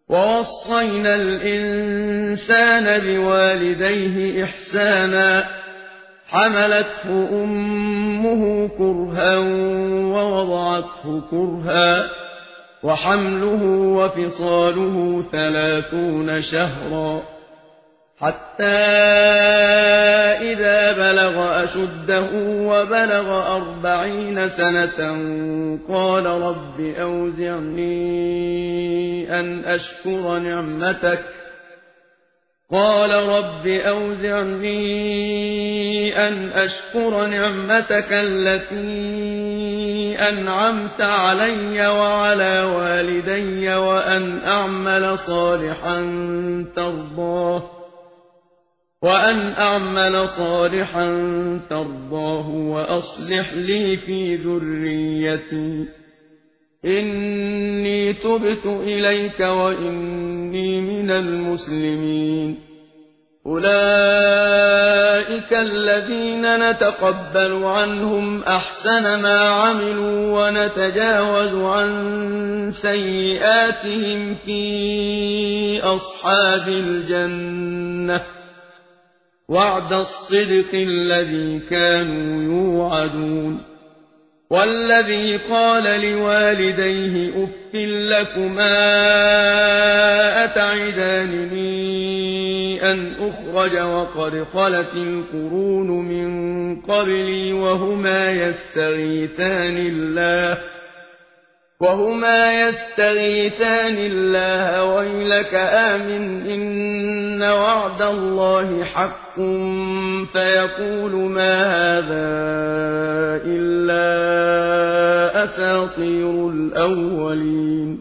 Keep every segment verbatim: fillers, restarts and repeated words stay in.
ووصينا الإنسان بوالديه إحسانا حملته أمه كرها ووضعته كرها وحمله وفصاله ثلاثون شهرا حتى إذا بلغ أشده وبلغ أربعين سنة قال رب أوزعني أن أشكر نعمتك قال رب أوزعني أن أشكر نعمتك التي أنعمت علي وعلى والدي وأن أعمل صالحا ترضاه وأن أعمل صالحا ترضاه وأصلح لي في ذريتي إني تبت إليك وإني من المسلمين. أولئك الذين نتقبل عنهم أحسن ما عملوا ونتجاوز عن سيئاتهم في أصحاب الجنة وعد الصدق الذي كانوا يوعدون. والذي قال لوالديه أف لكما أتعدانني أن أخرج وقد خلت القرون من قبلي وهما يستغيثان الله وهما يستغيثان الله ويلك آمن إن وعد الله حق فيقول ما هذا إلا أساطير الأولين.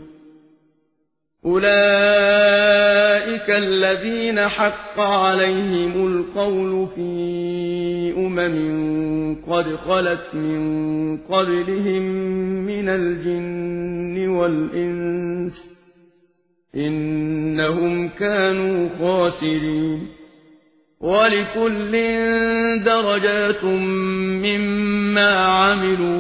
أولئك الذين حق عليهم القول في أمم قد خلت من قبلهم من الجن والإنس إنهم كانوا خاسرين. ولكل درجات مما عملوا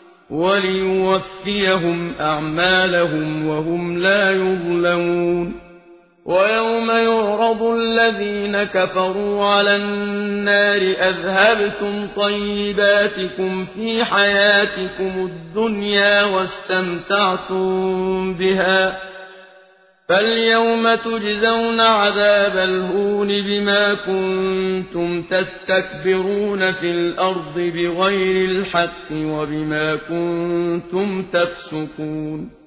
وليوفيهم أعمالهم وهم لا يظلمون. ويوم يعرض الذين كفروا على النار أذهبتم طيباتكم في حياتكم الدنيا واستمتعتم بها فاليوم تجزون عذاب الهون بما كنتم تستكبرون في الأرض بغير الحق وبما كنتم تفسقون.